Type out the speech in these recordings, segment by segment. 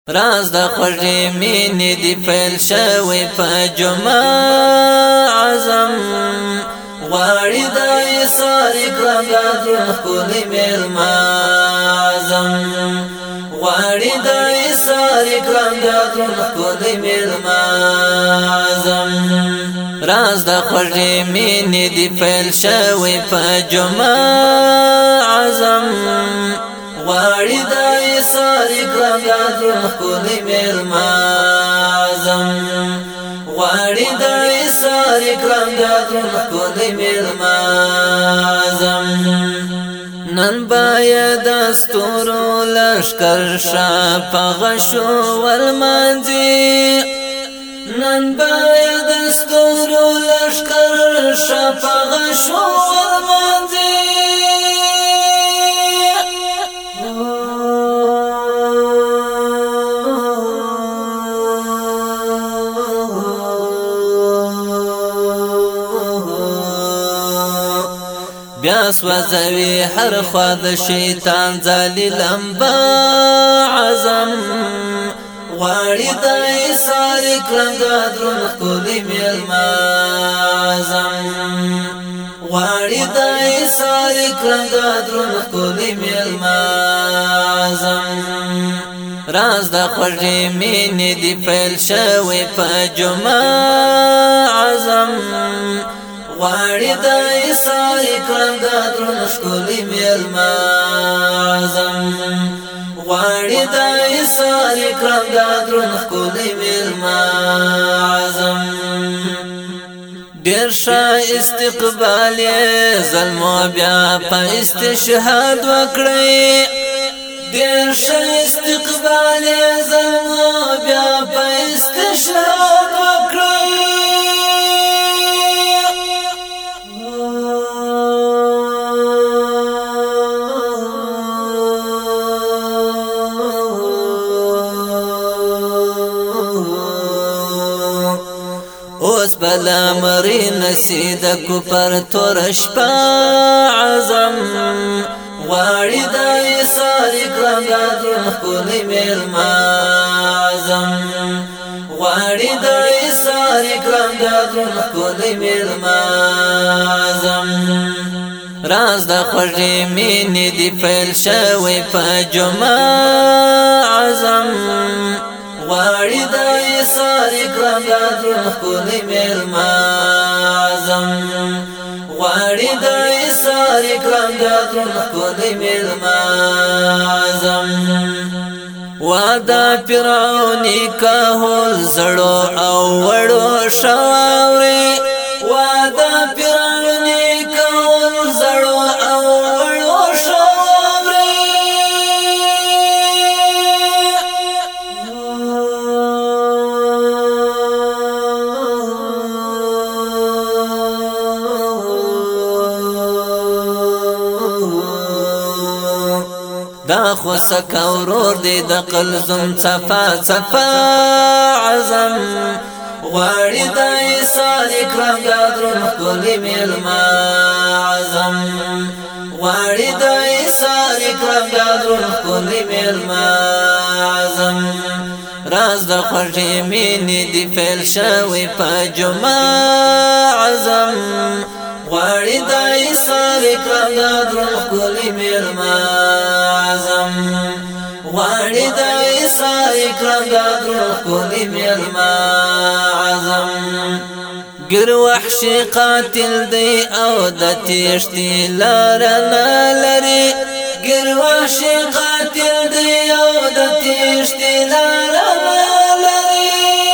راز د خوږې مینې دی پیل شوی په جمعه اعظم غواړي د ایثار کرام د درون ښکلي میلمه اعظم غواړي د ایثار کرام د درون ښکلي میلمه اعظم راز د خوږې مینې دی پیل شوی په جمعه اعظم غواړي د ایثار کرام د درون ښکلي میلمه اعظم غواړي د ایثار کرام د درون ښکلي میلمه اعظم نن باید د ستورو لښکر شفقه شو ولمانځي نن باید د ستورو لښکر شفقه شو ولمانځي بیا سوځوي هر خوا د شیطان ځالي لمبه اعظم غواړي د ایثار کرام د درون ښکلي میلمه اعظم غواړي د ایثار کرام د درون ښکلي میلمه اعظم راز د خوږې مینې دی پیل شوی په جمعه اعظم غواړي د ایثار کرام د درون ښکلي میلمه اعظم غواړي د ایثار کرام د درون ښکلي میلمه اعظم ډېر ښه استقبال یې زلمو بیا په استشهاد وکړئ ډېر ښه استقبال یې زلمو بیا په استشهاد وکړئ اوس بلا مری نسید کفر تور شپه اعظم غواړي د ایثار کرام د درون ښکلي میلمه اعظم غواړي د ایثار کرام د درون ښکلي میلمه اعظم راز د خوږې مینې دی پیل شوی په جمعه اعظم غواړي د ایثار کرام د درون ښکلي میلمه اعظم غواړي د ایثار کرام د درون ښکلي میلمه اعظم واده فرعوني کهول زړو او وړو شواوري واده فرعوني کهول زړو او وړو شواوري دا خو سکه ورور دی د قلزم صفا صفا اعظم غواړي د ایثار کرام د درون ښکلي میلمه اعظم غواړي د ایثار کرام د درون ښکلي میلمه اعظم راز د خوږې مینې دی پیل شوی په جمعه اعظم غواړي د ایثار کرام د درون ښکلي میلمه اعظم غواړي د ایثار کرام د درون ښکلي میلمه اعظم ګر وحشي قاتل دی او د تیښتې لاره نه لري ګر وحشي قاتل دی او د تیښتې لاره نه لري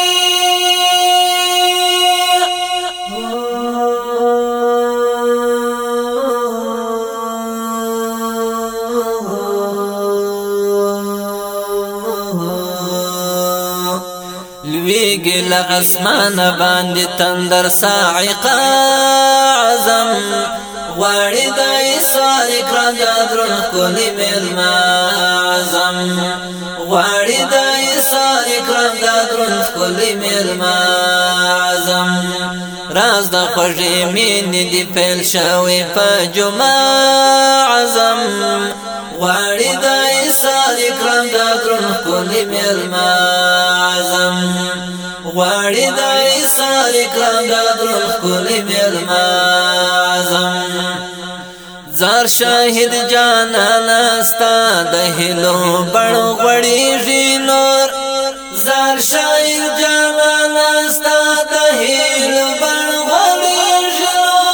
لویږي له اسمانه باندې تندر صاعقه اعظم غواړي د ایثار کرام د درون ښکلي میلمه اعظم غواړي د ایثار کرام د درون ښکلي میلمه اعظم راز د خوږې مینې دی پیل شوی په جمعه اعظم غواړي د ایثار کرم د درون کلی میلمه اعظم غواړي د ایثار کرم د درون کلی میلمه اعظم زار شاهد جانانا ستا د هلو بڼ غوړېږي نور زار شاهد جانانا ستا د هلو بڼ غوړېږي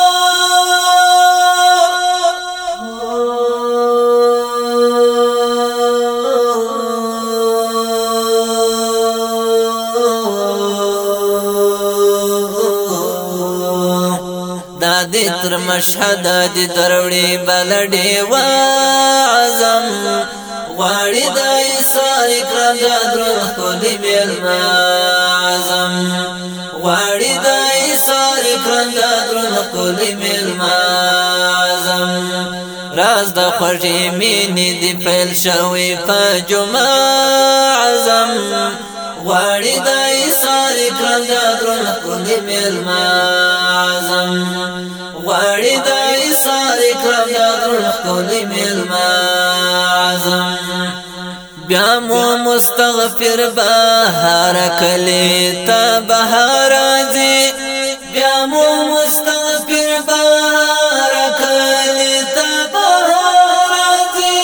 دادی تر مشهد دی دروړي بلډي واعظم غواړي د ایثار کرم د درون کلی میلمه اعظم غواړي د ایثار کرم د درون کلی میلمه اعظم راز د خوږې مینې دی پیل شوی په جمعه اعظم غواړي د ایثار کرم د درون کلی میلمه اعظم غواړي د ایثار کرم د درون کلی میلمه اعظم بیا مو مستغفر بهار کلی ته بهار راځي بیا مو مستغفر بهار کلی ته بهار راځي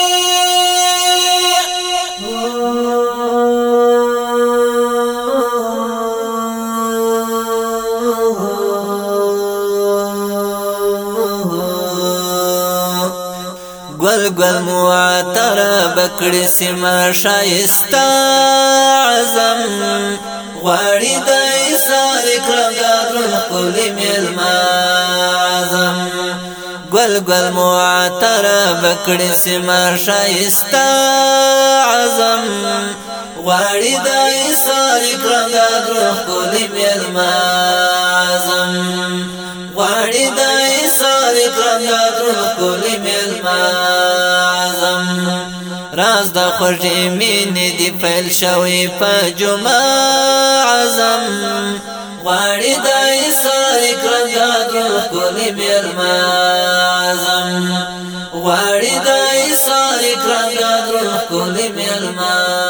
گل گل معطر بکړی سما شایسته اعظم غواړي د ایثار کرم د درون کلی میلمه اعظم گل گل معطر بکړی سما شایسته اعظم غواړي د ایثار کرم د درون کلی میلمه اعظم غواړي د ایثار کرم د درون کلی میلمه اعظم راز د خوږې مینې دی پیل شوی په جمعه اعظم غواړي د ایثار کرم د درون کلی میلمه اعظم غواړي د ایثار کرم د درون کلی میلمه